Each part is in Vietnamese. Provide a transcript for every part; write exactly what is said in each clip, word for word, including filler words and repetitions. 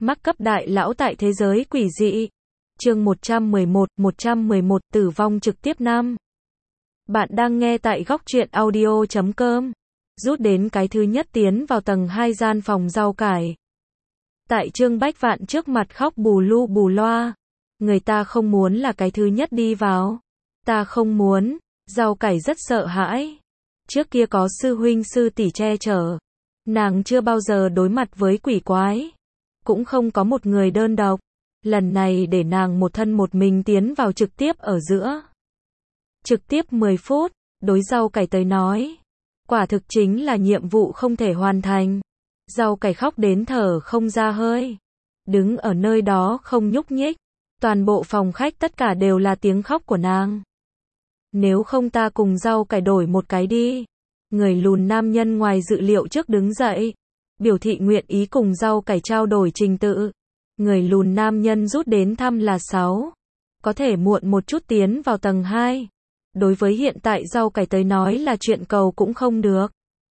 Mắc cấp đại lão tại thế giới quỷ dị. Chương một trăm mười một, một trăm mười một Tử vong trực tiếp năm. Bạn đang nghe tại góc truyện audio chấm com. Rút đến cái thứ nhất tiến vào tầng hai gian phòng rau cải. Tại Trương Bách Vạn trước mặt khóc bù lu bù loa. Người ta không muốn là cái thứ nhất đi vào. Ta không muốn. Rau cải rất sợ hãi. Trước kia có sư huynh sư tỷ che chở. Nàng chưa bao giờ đối mặt với quỷ quái. Cũng không có một người đơn độc. Lần này để nàng một thân một mình tiến vào trực tiếp ở giữa. Trực tiếp mười phút, đối rau cải tới nói. Quả thực chính là nhiệm vụ không thể hoàn thành. Rau cải khóc đến thở không ra hơi. Đứng ở nơi đó không nhúc nhích. Toàn bộ phòng khách tất cả đều là tiếng khóc của nàng. Nếu không ta cùng rau cải đổi một cái đi. Người lùn nam nhân ngoài dự liệu trước đứng dậy. Biểu thị nguyện ý cùng rau cải trao đổi trình tự. Người lùn nam nhân rút đến thăm là sáu. Có thể muộn một chút tiến vào tầng hai. Đối với hiện tại rau cải tới nói là chuyện cầu cũng không được.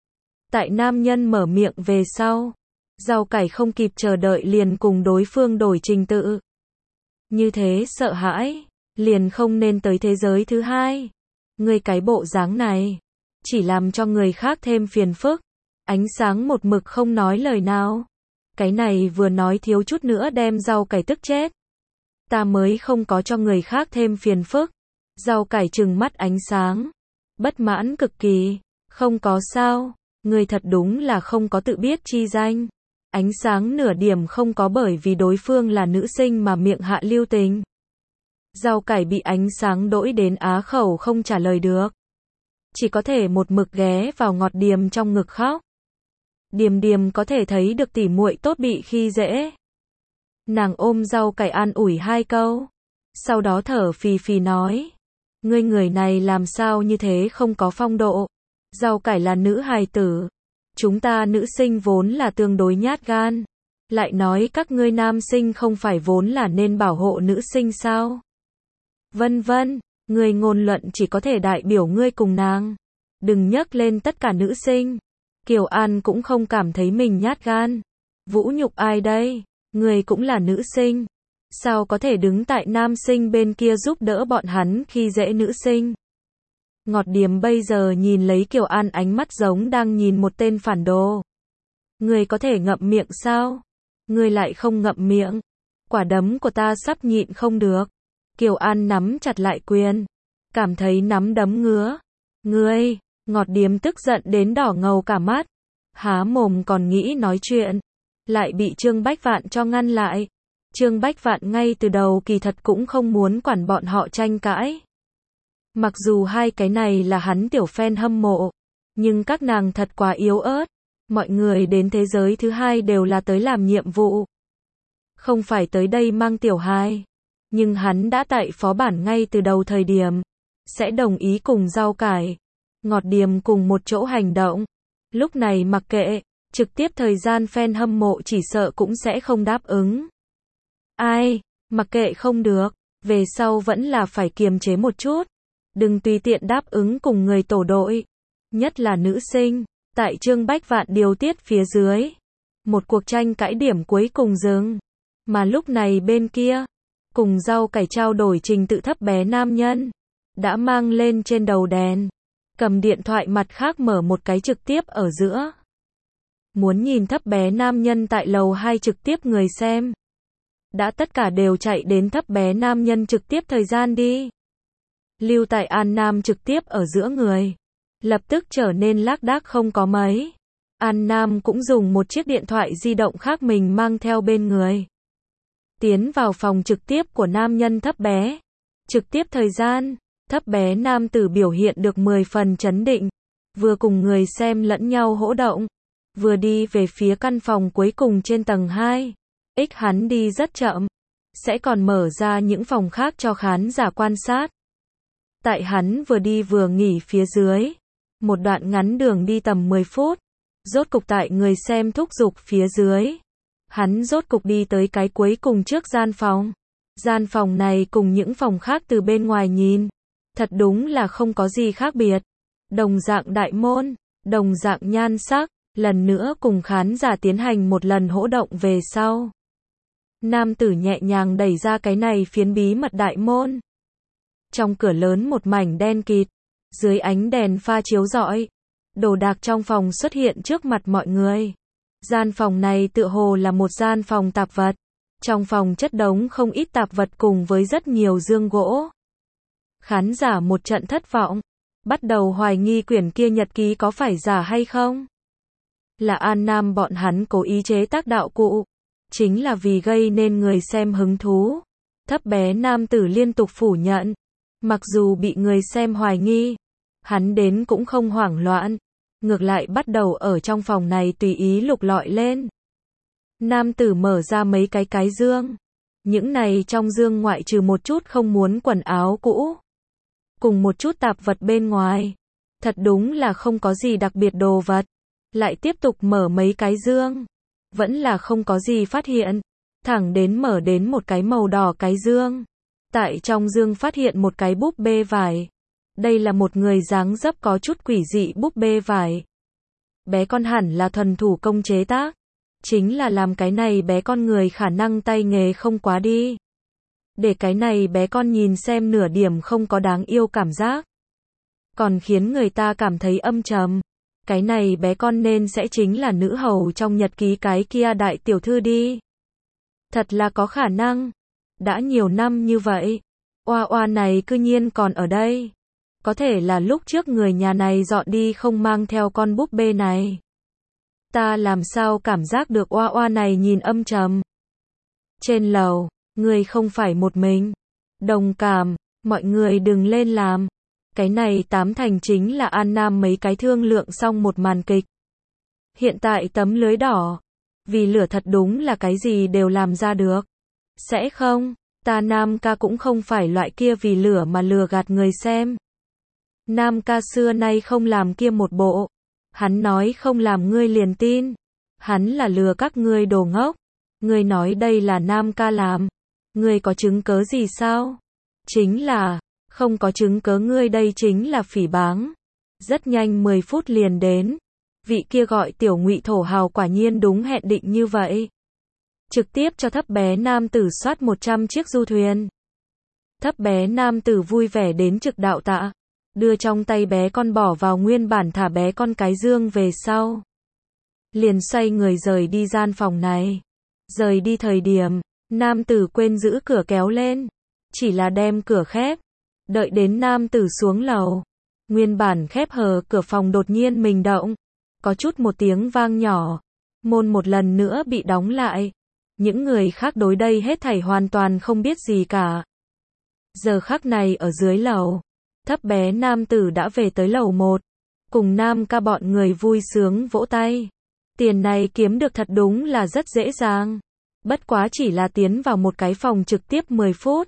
Tại nam nhân mở miệng về sau. Rau cải không kịp chờ đợi liền cùng đối phương đổi trình tự. Như thế sợ hãi. Liền không nên tới thế giới thứ hai. Người cái bộ dáng này. Chỉ làm cho người khác thêm phiền phức. Ánh sáng một mực không nói lời nào. Cái này vừa nói thiếu chút nữa đem rau cải tức chết. Ta mới không có cho người khác thêm phiền phức. Rau cải trừng mắt ánh sáng. Bất mãn cực kỳ. Không có sao. Người thật đúng là không có tự biết chi danh. Ánh sáng nửa điểm không có bởi vì đối phương là nữ sinh mà miệng hạ lưu tình. Rau cải bị ánh sáng đỗi đến á khẩu không trả lời được. Chỉ có thể một mực ghé vào ngọt điềm trong ngực khóc. Điềm điềm có thể thấy được tỉ muội tốt bị khi dễ. Nàng ôm rau cải an ủi hai câu. Sau đó thở phì phì nói. Ngươi người này làm sao như thế không có phong độ. Rau cải là nữ hài tử. Chúng ta nữ sinh vốn là tương đối nhát gan. Lại nói các ngươi nam sinh không phải vốn là nên bảo hộ nữ sinh sao. Vân vân, người ngôn luận chỉ có thể đại biểu ngươi cùng nàng. Đừng nhắc lên tất cả nữ sinh. Kiều An cũng không cảm thấy mình nhát gan. Vũ nhục ai đây? Người cũng là nữ sinh. Sao có thể đứng tại nam sinh bên kia giúp đỡ bọn hắn khi dễ nữ sinh? Ngọt điềm bây giờ nhìn lấy Kiều An ánh mắt giống đang nhìn một tên phản đồ. Người có thể ngậm miệng sao? Người lại không ngậm miệng. Quả đấm của ta sắp nhịn không được. Kiều An nắm chặt lại quyền. Cảm thấy nắm đấm ngứa. Ngươi, ngọt điềm tức giận đến đỏ ngầu cả mắt. Há mồm còn nghĩ nói chuyện. Lại bị Trương Bách Vạn cho ngăn lại. Trương Bách Vạn ngay từ đầu kỳ thật cũng không muốn quản bọn họ tranh cãi. Mặc dù hai cái này là hắn tiểu fan hâm mộ. Nhưng các nàng thật quá yếu ớt. Mọi người đến thế giới thứ hai đều là tới làm nhiệm vụ. Không phải tới đây mang tiểu hài. Nhưng hắn đã tại phó bản ngay từ đầu thời điểm. Sẽ đồng ý cùng rau cải. Ngọt điềm cùng một chỗ hành động. Lúc này mặc kệ. Trực tiếp thời gian fan hâm mộ chỉ sợ cũng sẽ không đáp ứng. Ai, mặc kệ không được. Về sau vẫn là phải kiềm chế một chút. Đừng tùy tiện đáp ứng cùng người tổ đội. Nhất là nữ sinh. Tại Trương Bách Vạn điều tiết phía dưới. Một cuộc tranh cãi điểm cuối cùng dừng. Mà lúc này bên kia. Cùng rau cải trao đổi trình tự thấp bé nam nhân. Đã mang lên trên đầu đèn. Cầm điện thoại mặt khác mở một cái trực tiếp ở giữa. Muốn nhìn thấp bé nam nhân tại lầu hai trực tiếp người xem. Đã tất cả đều chạy đến thấp bé nam nhân trực tiếp thời gian đi. Lưu tại An Nam trực tiếp ở giữa người. Lập tức trở nên lác đác không có mấy. An Nam cũng dùng một chiếc điện thoại di động khác mình mang theo bên người. Tiến vào phòng trực tiếp của nam nhân thấp bé. Trực tiếp thời gian. Thấp bé nam tử biểu hiện được mười phần chấn định. Vừa cùng người xem lẫn nhau hỗ động. Vừa đi về phía căn phòng cuối cùng trên tầng hai. Ích hắn đi rất chậm. Sẽ còn mở ra những phòng khác cho khán giả quan sát. Tại hắn vừa đi vừa nghỉ phía dưới. Một đoạn ngắn đường đi tầm mười phút. Rốt cục tại người xem thúc giục phía dưới. Hắn rốt cục đi tới cái cuối cùng trước gian phòng. Gian phòng này cùng những phòng khác từ bên ngoài nhìn. Thật đúng là không có gì khác biệt. Đồng dạng đại môn. Đồng dạng nhan sắc. Lần nữa cùng khán giả tiến hành một lần hỗ động về sau. Nam tử nhẹ nhàng đẩy ra cái này phiến bí mật đại môn. Trong cửa lớn một mảnh đen kịt, dưới ánh đèn pha chiếu rọi, đồ đạc trong phòng xuất hiện trước mặt mọi người. Gian phòng này tựa hồ là một gian phòng tạp vật. Trong phòng chất đống không ít tạp vật cùng với rất nhiều dương gỗ. Khán giả một trận thất vọng, bắt đầu hoài nghi quyển kia nhật ký có phải giả hay không. Là An Nam bọn hắn cố ý chế tác đạo cụ, chính là vì gây nên người xem hứng thú. Thấp bé nam tử liên tục phủ nhận, mặc dù bị người xem hoài nghi, hắn đến cũng không hoảng loạn, ngược lại bắt đầu ở trong phòng này tùy ý lục lọi lên. Nam tử mở ra mấy cái cái dương, những này trong dương ngoại trừ một chút không muốn quần áo cũ, cùng một chút tạp vật bên ngoài, thật đúng là không có gì đặc biệt đồ vật. Lại tiếp tục mở mấy cái dương, vẫn là không có gì phát hiện, thẳng đến mở đến một cái màu đỏ cái dương. Tại trong dương phát hiện một cái búp bê vải. Đây là một người dáng dấp có chút quỷ dị búp bê vải. Bé con hẳn là thuần thủ công chế tác, chính là làm cái này bé con người khả năng tay nghề không quá đi. Để cái này bé con nhìn xem nửa điểm không có đáng yêu cảm giác, còn khiến người ta cảm thấy âm trầm. Cái này bé con nên sẽ chính là nữ hầu trong nhật ký cái kia đại tiểu thư đi. Thật là có khả năng. Đã nhiều năm như vậy, oa oa này cư nhiên còn ở đây. Có thể là lúc trước người nhà này dọn đi không mang theo con búp bê này. Ta làm sao cảm giác được oa oa này nhìn âm trầm. Trên lầu, người không phải một mình. Đồng cảm, mọi người đừng lên làm. Cái này tám thành chính là An Nam mấy cái thương lượng xong một màn kịch. Hiện tại tấm lưới đỏ, vì lửa thật đúng là cái gì đều làm ra được. Sẽ không, ta Nam ca cũng không phải loại kia vì lửa mà lừa gạt người xem. Nam ca xưa nay không làm kia một bộ. Hắn nói không làm ngươi liền tin. Hắn là lừa các ngươi đồ ngốc. Ngươi nói đây là Nam ca làm. Ngươi có chứng cớ gì sao? Chính là, không có chứng cớ ngươi đây chính là phỉ báng. Rất nhanh mười phút liền đến. Vị kia gọi tiểu Ngụy thổ hào quả nhiên đúng hẹn định như vậy. Trực tiếp cho thấp bé nam tử soát một trăm chiếc du thuyền. Thấp bé nam tử vui vẻ đến trực đạo tạ, đưa trong tay bé con bỏ vào nguyên bản thả bé con cái dương về sau. Liền xoay người rời đi gian phòng này. Rời đi thời điểm, nam tử quên giữ cửa kéo lên, chỉ là đem cửa khép. Đợi đến nam tử xuống lầu, nguyên bản khép hờ cửa phòng đột nhiên mình động, có chút một tiếng vang nhỏ, môn một lần nữa bị đóng lại. Những người khác đối đây hết thảy hoàn toàn không biết gì cả. Giờ khắc này ở dưới lầu, thấp bé nam tử đã về tới lầu một, cùng nam ca bọn người vui sướng vỗ tay. Tiền này kiếm được thật đúng là rất dễ dàng. Bất quá chỉ là tiến vào một cái phòng trực tiếp mười phút.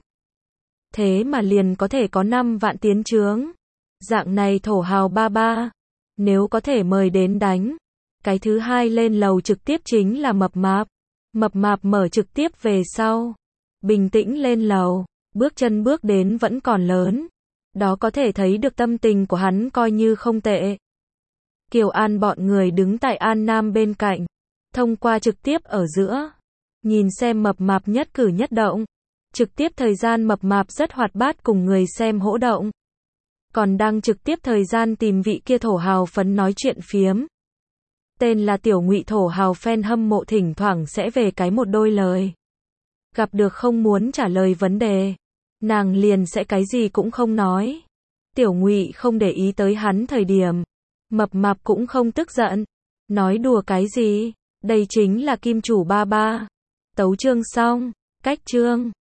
Thế mà liền có thể có năm vạn tiến chướng. Dạng này thổ hào ba ba, nếu có thể mời đến đánh. Cái thứ hai lên lầu trực tiếp chính là mập mạp. Mập mạp mở trực tiếp về sau. Bình tĩnh lên lầu, bước chân bước đến vẫn còn lớn. Đó có thể thấy được tâm tình của hắn coi như không tệ. Kiều An bọn người đứng tại An Nam bên cạnh, thông qua trực tiếp ở giữa, nhìn xem mập mạp nhất cử nhất động. Trực tiếp thời gian mập mạp rất hoạt bát cùng người xem hỗ động. Còn đang trực tiếp thời gian tìm vị kia thổ hào phấn nói chuyện phiếm. Tên là tiểu Ngụy thổ hào fan hâm mộ thỉnh thoảng sẽ về cái một đôi lời. Gặp được không muốn trả lời vấn đề, nàng liền sẽ cái gì cũng không nói. Tiểu Ngụy không để ý tới hắn thời điểm, mập mạp cũng không tức giận. Nói đùa cái gì, đây chính là kim chủ ba ba. Tấu chương xong, cách chương.